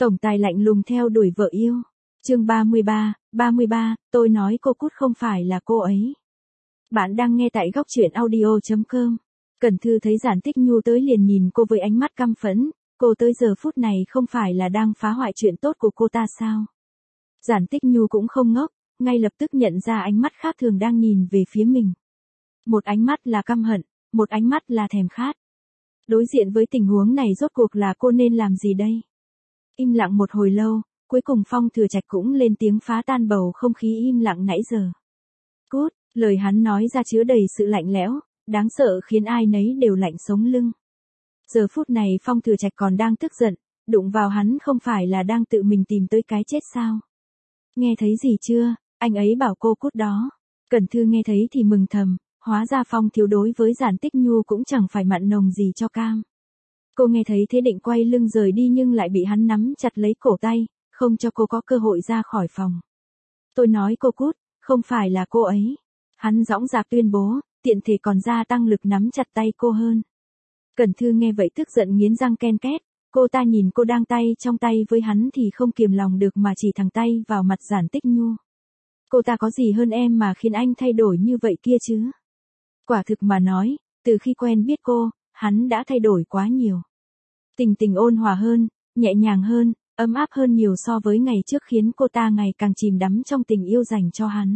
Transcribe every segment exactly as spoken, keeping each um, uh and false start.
Tổng tài lạnh lùng theo đuổi vợ yêu. Chương ba mươi ba, ba mươi ba, tôi nói cô Cút không phải là cô ấy. Bạn đang nghe tại góc truyện audio chấm com. Cẩn Thư thấy Giản Tích Nhu tới liền nhìn cô với ánh mắt căm phẫn, cô tới giờ phút này không phải là đang phá hoại chuyện tốt của cô ta sao? Giản Tích Nhu cũng không ngốc, ngay lập tức nhận ra ánh mắt khác thường đang nhìn về phía mình. Một ánh mắt là căm hận, một ánh mắt là thèm khát. Đối diện với tình huống này rốt cuộc là cô nên làm gì đây? Im lặng một hồi lâu, cuối cùng Phong Thừa Trạch cũng lên tiếng phá tan bầu không khí im lặng nãy giờ. Cút, lời hắn nói ra chứa đầy sự lạnh lẽo, đáng sợ khiến ai nấy đều lạnh sống lưng. Giờ phút này Phong Thừa Trạch còn đang tức giận, đụng vào hắn không phải là đang tự mình tìm tới cái chết sao? Nghe thấy gì chưa, anh ấy bảo cô cút đó. Cẩn Thư nghe thấy thì mừng thầm, hóa ra Phong thiếu đối với Giản Tích Nhu cũng chẳng phải mặn nồng gì cho cam. Cô nghe thấy thế định quay lưng rời đi nhưng lại bị hắn nắm chặt lấy cổ tay, không cho cô có cơ hội ra khỏi phòng. Tôi nói cô cút, không phải là cô ấy. Hắn dõng dạc tuyên bố, tiện thể còn gia tăng lực nắm chặt tay cô hơn. Cẩn Thư nghe vậy tức giận nghiến răng ken két, cô ta nhìn cô đang tay trong tay với hắn thì không kiềm lòng được mà chỉ thẳng tay vào mặt Giản Tích Nhu. Cô ta có gì hơn em mà khiến anh thay đổi như vậy kia chứ? Quả thực mà nói, từ khi quen biết cô, hắn đã thay đổi quá nhiều. Tình tình ôn hòa hơn, nhẹ nhàng hơn, ấm áp hơn nhiều so với ngày trước khiến cô ta ngày càng chìm đắm trong tình yêu dành cho hắn.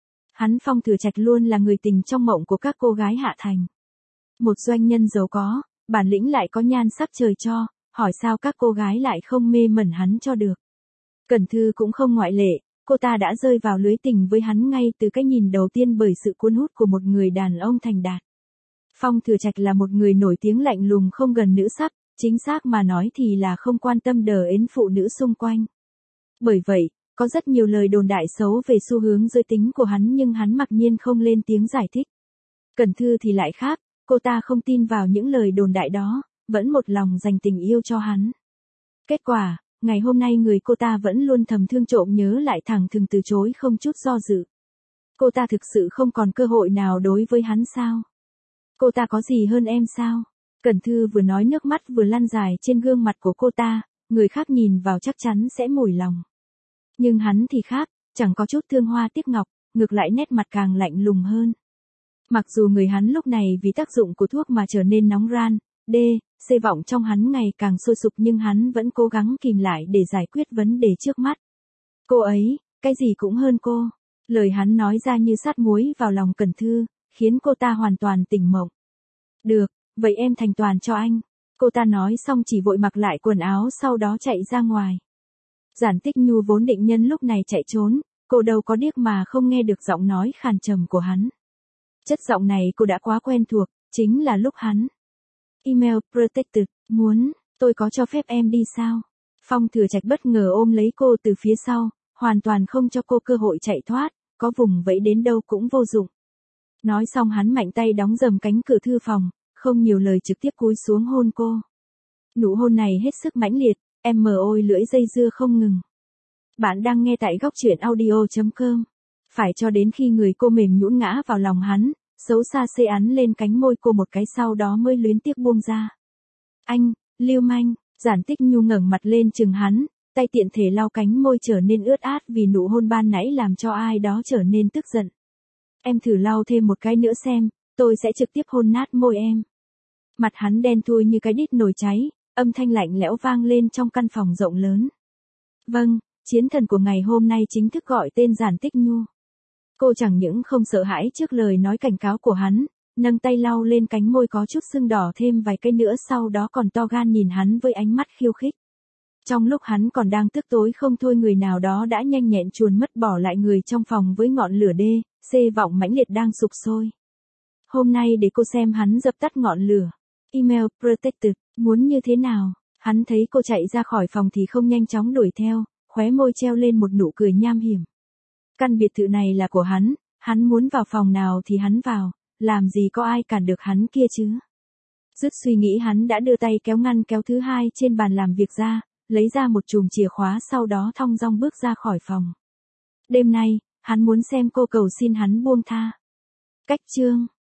Hắn Phong Thừa Trạch luôn là người tình trong mộng của các cô gái Hạ Thành. Một doanh nhân giàu có, bản lĩnh lại có nhan sắc trời cho, hỏi sao các cô gái lại không mê mẩn hắn cho được. Cẩn Thư cũng không ngoại lệ, cô ta đã rơi vào lưới tình với hắn ngay từ cái nhìn đầu tiên bởi sự cuốn hút của một người đàn ông thành đạt. Phong Thừa Trạch là một người nổi tiếng lạnh lùng không gần nữ sắc, chính xác mà nói thì là không quan tâm đờ ến phụ nữ xung quanh. Bởi vậy, có rất nhiều lời đồn đại xấu về xu hướng giới tính của hắn nhưng hắn mặc nhiên không lên tiếng giải thích. Cẩn Thư thì lại khác, cô ta không tin vào những lời đồn đại đó, vẫn một lòng dành tình yêu cho hắn. Kết quả, ngày hôm nay người cô ta vẫn luôn thầm thương trộm nhớ lại thẳng thừng từ chối không chút do dự. Cô ta thực sự không còn cơ hội nào đối với hắn sao? Cô ta có gì hơn em sao? Cẩn Thư vừa nói nước mắt vừa lăn dài trên gương mặt của cô ta, người khác nhìn vào chắc chắn sẽ mủi lòng. Nhưng hắn thì khác, chẳng có chút thương hoa tiếc ngọc, ngược lại nét mặt càng lạnh lùng hơn. Mặc dù người hắn lúc này vì tác dụng của thuốc mà trở nên nóng ran, đê, xê vọng trong hắn ngày càng sôi sục nhưng hắn vẫn cố gắng kìm lại để giải quyết vấn đề trước mắt. Cô ấy, cái gì cũng hơn cô. Lời hắn nói ra như sát muối vào lòng Cẩn Thư, khiến cô ta hoàn toàn tỉnh mộng. Được, vậy em thành toàn cho anh. Cô ta nói xong chỉ vội mặc lại quần áo sau đó chạy ra ngoài. Giản Tích Nhu vốn định nhân lúc này chạy trốn, cô đâu có điếc mà không nghe được giọng nói khàn trầm của hắn. Chất giọng này cô đã quá quen thuộc, chính là lúc hắn. Email protected, muốn, tôi có cho phép em đi sao? Phong Thừa Trạch bất ngờ ôm lấy cô từ phía sau, hoàn toàn không cho cô cơ hội chạy thoát, có vùng vẫy đến đâu cũng vô dụng. Nói xong hắn mạnh tay đóng dầm cánh cửa thư phòng, không nhiều lời trực tiếp cúi xuống hôn cô. Nụ hôn này hết sức mãnh liệt, em mờ ôi lưỡi dây dưa không ngừng. Bạn đang nghe tại góc truyện audio chấm com. Phải cho đến khi người cô mềm nhũn ngã vào lòng hắn, xấu xa xê ắn lên cánh môi cô một cái sau đó mới luyến tiếc buông ra. Anh, lưu manh, Giản Tích Nhu ngẩng mặt lên chừng hắn, tay tiện thể lau cánh môi trở nên ướt át vì nụ hôn ban nãy làm cho ai đó trở nên tức giận. Em thử lau thêm một cái nữa xem, tôi sẽ trực tiếp hôn nát môi em. Mặt hắn đen thui như cái đít nồi cháy, âm thanh lạnh lẽo vang lên trong căn phòng rộng lớn. Vâng, chiến thần của ngày hôm nay chính thức gọi tên Giản Tích Nhu. Cô chẳng những không sợ hãi trước lời nói cảnh cáo của hắn, nâng tay lau lên cánh môi có chút sưng đỏ thêm vài cây nữa sau đó còn to gan nhìn hắn với ánh mắt khiêu khích. Trong lúc hắn còn đang tức tối không thôi người nào đó đã nhanh nhẹn chuồn mất bỏ lại người trong phòng với ngọn lửa đê, xê vọng mãnh liệt đang sục sôi. Hôm nay để cô xem hắn dập tắt ngọn lửa. Email protected, muốn như thế nào? Hắn thấy cô chạy ra khỏi phòng thì không nhanh chóng đuổi theo, khóe môi treo lên một nụ cười nham hiểm. Căn biệt thự này là của hắn, hắn muốn vào phòng nào thì hắn vào, làm gì có ai cản được hắn kia chứ. Dứt suy nghĩ hắn đã đưa tay kéo ngăn kéo thứ hai trên bàn làm việc ra, lấy ra một chùm chìa khóa sau đó thong dong bước ra khỏi phòng. Đêm nay, hắn muốn xem cô cầu xin hắn buông tha. Cách chương